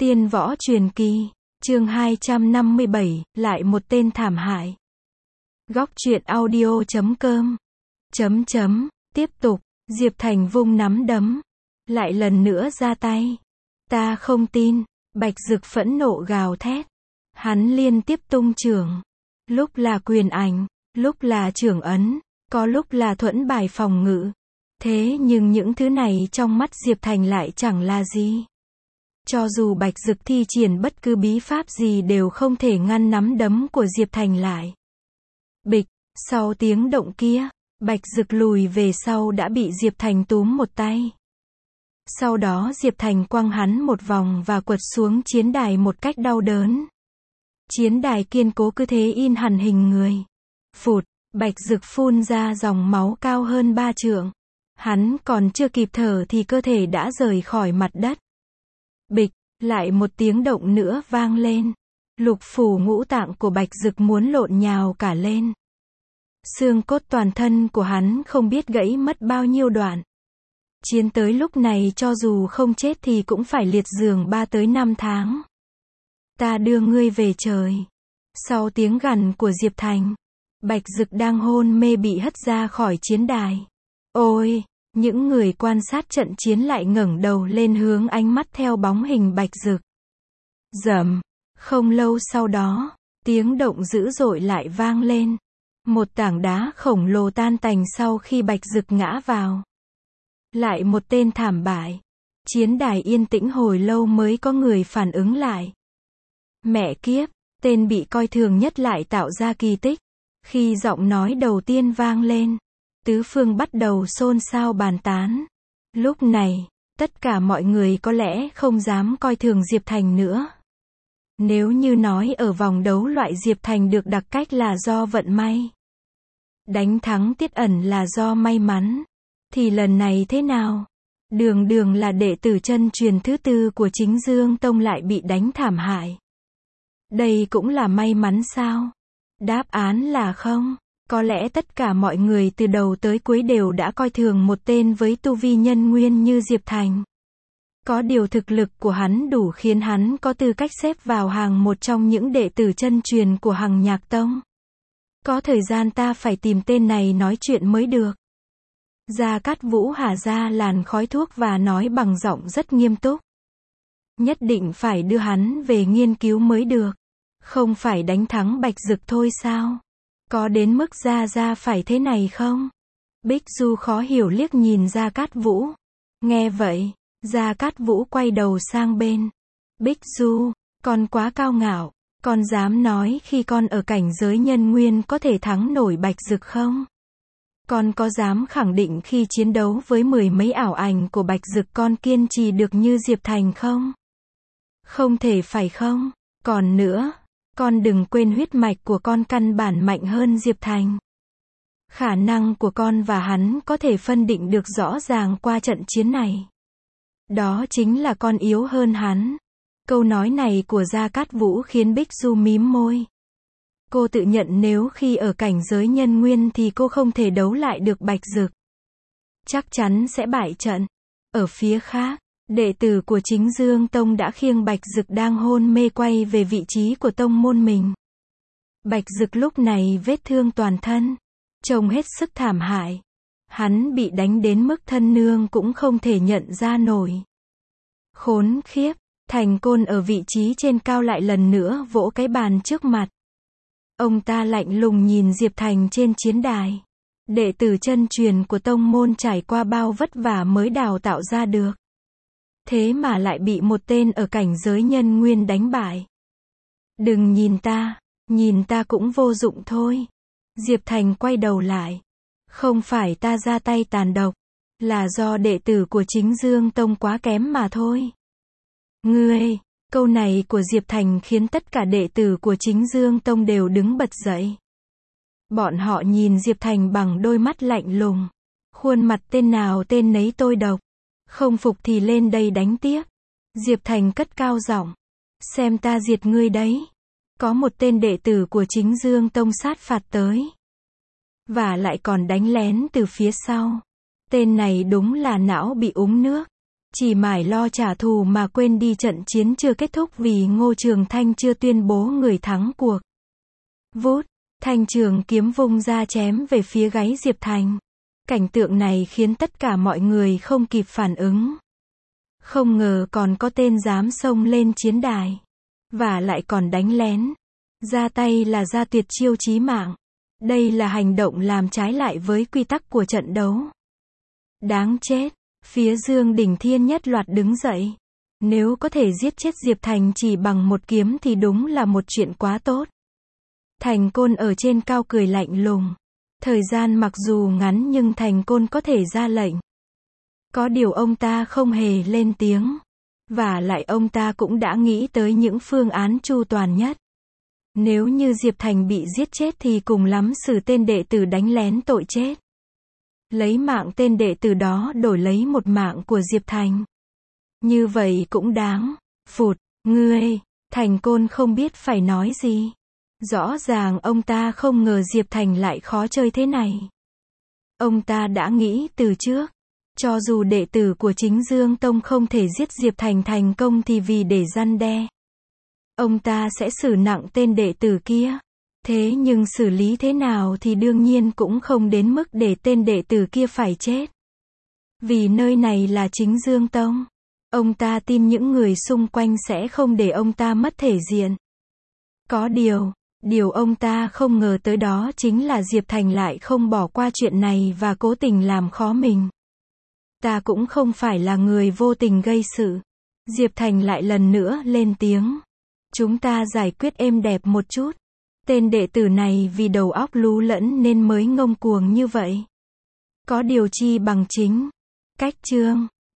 Tiên võ truyền kỳ, chương 257, lại một tên thảm hại. Góc truyện audio.com. Tiếp tục, Diệp Thành vung nắm đấm. Lại lần nữa ra tay. Ta không tin, Bạch Dực phẫn nộ gào thét. Hắn liên tiếp tung chưởng. Lúc là quyền ảnh, lúc là chưởng ấn, có lúc là thuẫn bài phòng ngự. Thế nhưng những thứ này trong mắt Diệp Thành lại chẳng là gì. Cho dù Bạch Dực thi triển bất cứ bí pháp gì đều không thể ngăn nắm đấm của Diệp Thành lại. Bịch, sau tiếng động kia, Bạch Dực lùi về sau đã bị Diệp Thành túm một tay. Sau đó Diệp Thành quăng hắn một vòng và quật xuống chiến đài một cách đau đớn. Chiến đài kiên cố cứ thế in hẳn hình người. Phụt, Bạch Dực phun ra dòng máu cao hơn 3 trượng. Hắn còn chưa kịp thở thì cơ thể đã rời khỏi mặt đất. Bịch, lại một tiếng động nữa vang lên. Lục phủ ngũ tạng của Bạch Dực muốn lộn nhào cả lên. Xương cốt toàn thân của hắn không biết gãy mất bao nhiêu đoạn. Chiến tới lúc này cho dù không chết thì cũng phải liệt giường 3 tới 5 tháng. Ta đưa ngươi về trời. Sau tiếng gằn của Diệp Thành, Bạch Dực đang hôn mê bị hất ra khỏi chiến đài. Ôi! Những người quan sát trận chiến lại ngẩng đầu lên hướng ánh mắt theo bóng hình Bạch Dực. Rầm, không lâu sau đó, tiếng động dữ dội lại vang lên. Một tảng đá khổng lồ tan tành sau khi Bạch Dực ngã vào. Lại một tên thảm bại. Chiến đài yên tĩnh hồi lâu mới có người phản ứng lại. Mẹ kiếp, tên bị coi thường nhất lại tạo ra kỳ tích. Khi giọng nói đầu tiên vang lên, tứ phương bắt đầu xôn xao bàn tán. Lúc này, tất cả mọi người có lẽ không dám coi thường Diệp Thành nữa. Nếu như nói ở vòng đấu loại Diệp Thành được đặc cách là do vận may, đánh thắng Tiết Ẩn là do may mắn, thì lần này thế nào? Đường đường là đệ tử chân truyền thứ 4 của Chính Dương Tông lại bị đánh thảm hại. Đây cũng là may mắn sao? Đáp án là không. Có lẽ tất cả mọi người từ đầu tới cuối đều đã coi thường một tên với tu vi nhân nguyên như Diệp Thành. Có điều thực lực của hắn đủ khiến hắn có tư cách xếp vào hàng một trong những đệ tử chân truyền của Hằng Nhạc Tông. Có thời gian ta phải tìm tên này nói chuyện mới được. Gia Cát Vũ hả ra làn khói thuốc và nói bằng giọng rất nghiêm túc. Nhất định phải đưa hắn về nghiên cứu mới được. Không phải đánh thắng Bạch Dực thôi sao? Có đến mức Gia phải thế này không? Bích Du khó hiểu liếc nhìn Gia Cát Vũ. Nghe vậy, Gia Cát Vũ quay đầu sang bên. Bích Du, con quá cao ngạo. Con dám nói khi con ở cảnh giới nhân nguyên có thể thắng nổi Bạch Dực không? Con có dám khẳng định khi chiến đấu với 10 mấy ảo ảnh của Bạch Dực con kiên trì được như Diệp Thành không? Không thể phải không? Còn nữa, con đừng quên huyết mạch của con căn bản mạnh hơn Diệp Thành. Khả năng của con và hắn có thể phân định được rõ ràng qua trận chiến này. Đó chính là con yếu hơn hắn. Câu nói này của Gia Cát Vũ khiến Bích Du mím môi. Cô tự nhận nếu khi ở cảnh giới nhân nguyên thì cô không thể đấu lại được Bạch Dực. Chắc chắn sẽ bại trận. Ở phía khác, đệ tử của Chính Dương Tông đã khiêng Bạch Dực đang hôn mê quay về vị trí của tông môn mình. Bạch Dực lúc này vết thương toàn thân, trông hết sức thảm hại. Hắn bị đánh đến mức thân nương cũng không thể nhận ra nổi. Khốn khiếp, Thành Côn ở vị trí trên cao lại lần nữa vỗ cái bàn trước mặt. Ông ta lạnh lùng nhìn Diệp Thành trên chiến đài. Đệ tử chân truyền của tông môn trải qua bao vất vả mới đào tạo ra được. Thế mà lại bị một tên ở cảnh giới nhân nguyên đánh bại. Đừng nhìn ta cũng vô dụng thôi. Diệp Thành quay đầu lại. Không phải ta ra tay tàn độc, là do đệ tử của Chính Dương Tông quá kém mà thôi. Ngươi, câu này của Diệp Thành khiến tất cả đệ tử của Chính Dương Tông đều đứng bật dậy. Bọn họ nhìn Diệp Thành bằng đôi mắt lạnh lùng. Khuôn mặt tên nào tên nấy tôi độc. Không phục thì lên đây đánh tiếp. Diệp Thành cất cao giọng. Xem ta diệt ngươi đấy. Có một tên đệ tử của Chính Dương Tông sát phạt tới. Và lại còn đánh lén từ phía sau. Tên này đúng là não bị uống nước. Chỉ mải lo trả thù mà quên đi trận chiến chưa kết thúc vì Ngô Trường Thanh chưa tuyên bố người thắng cuộc. Vút, thanh trường kiếm vung ra chém về phía gáy Diệp Thành. Cảnh tượng này khiến tất cả mọi người không kịp phản ứng. Không ngờ còn có tên dám xông lên chiến đài. Và lại còn đánh lén. Ra tay là ra tuyệt chiêu chí mạng. Đây là hành động làm trái lại với quy tắc của trận đấu. Đáng chết. Phía Dương Đỉnh Thiên nhất loạt đứng dậy. Nếu có thể giết chết Diệp Thành chỉ bằng một kiếm thì đúng là một chuyện quá tốt. Thành Côn ở trên cao cười lạnh lùng. Thời gian mặc dù ngắn nhưng Thành Côn có thể ra lệnh. Có điều ông ta không hề lên tiếng. Và lại ông ta cũng đã nghĩ tới những phương án chu toàn nhất. Nếu như Diệp Thành bị giết chết thì cùng lắm xử tên đệ tử đánh lén tội chết. Lấy mạng tên đệ tử đó đổi lấy một mạng của Diệp Thành. Như vậy cũng đáng. Phụt, ngươi, Thành Côn không biết phải nói gì. Rõ ràng ông ta không ngờ Diệp Thành lại khó chơi thế này. Ông ta đã nghĩ từ trước. Cho dù đệ tử của chính Dương Tông không thể giết Diệp Thành thành công thì vì để răn đe. Ông ta sẽ xử nặng tên đệ tử kia. Thế nhưng xử lý thế nào thì đương nhiên cũng không đến mức để tên đệ tử kia phải chết. Vì nơi này là chính Dương Tông. Ông ta tin những người xung quanh sẽ không để ông ta mất thể diện. Có điều ông ta không ngờ tới đó chính là Diệp Thành lại không bỏ qua chuyện này và cố tình làm khó mình. Ta cũng không phải là người vô tình gây sự. Diệp Thành lại lần nữa lên tiếng. Chúng ta giải quyết êm đẹp một chút. Tên đệ tử này vì đầu óc lú lẫn nên mới ngông cuồng như vậy. Có điều chi bằng chính. Cách chương.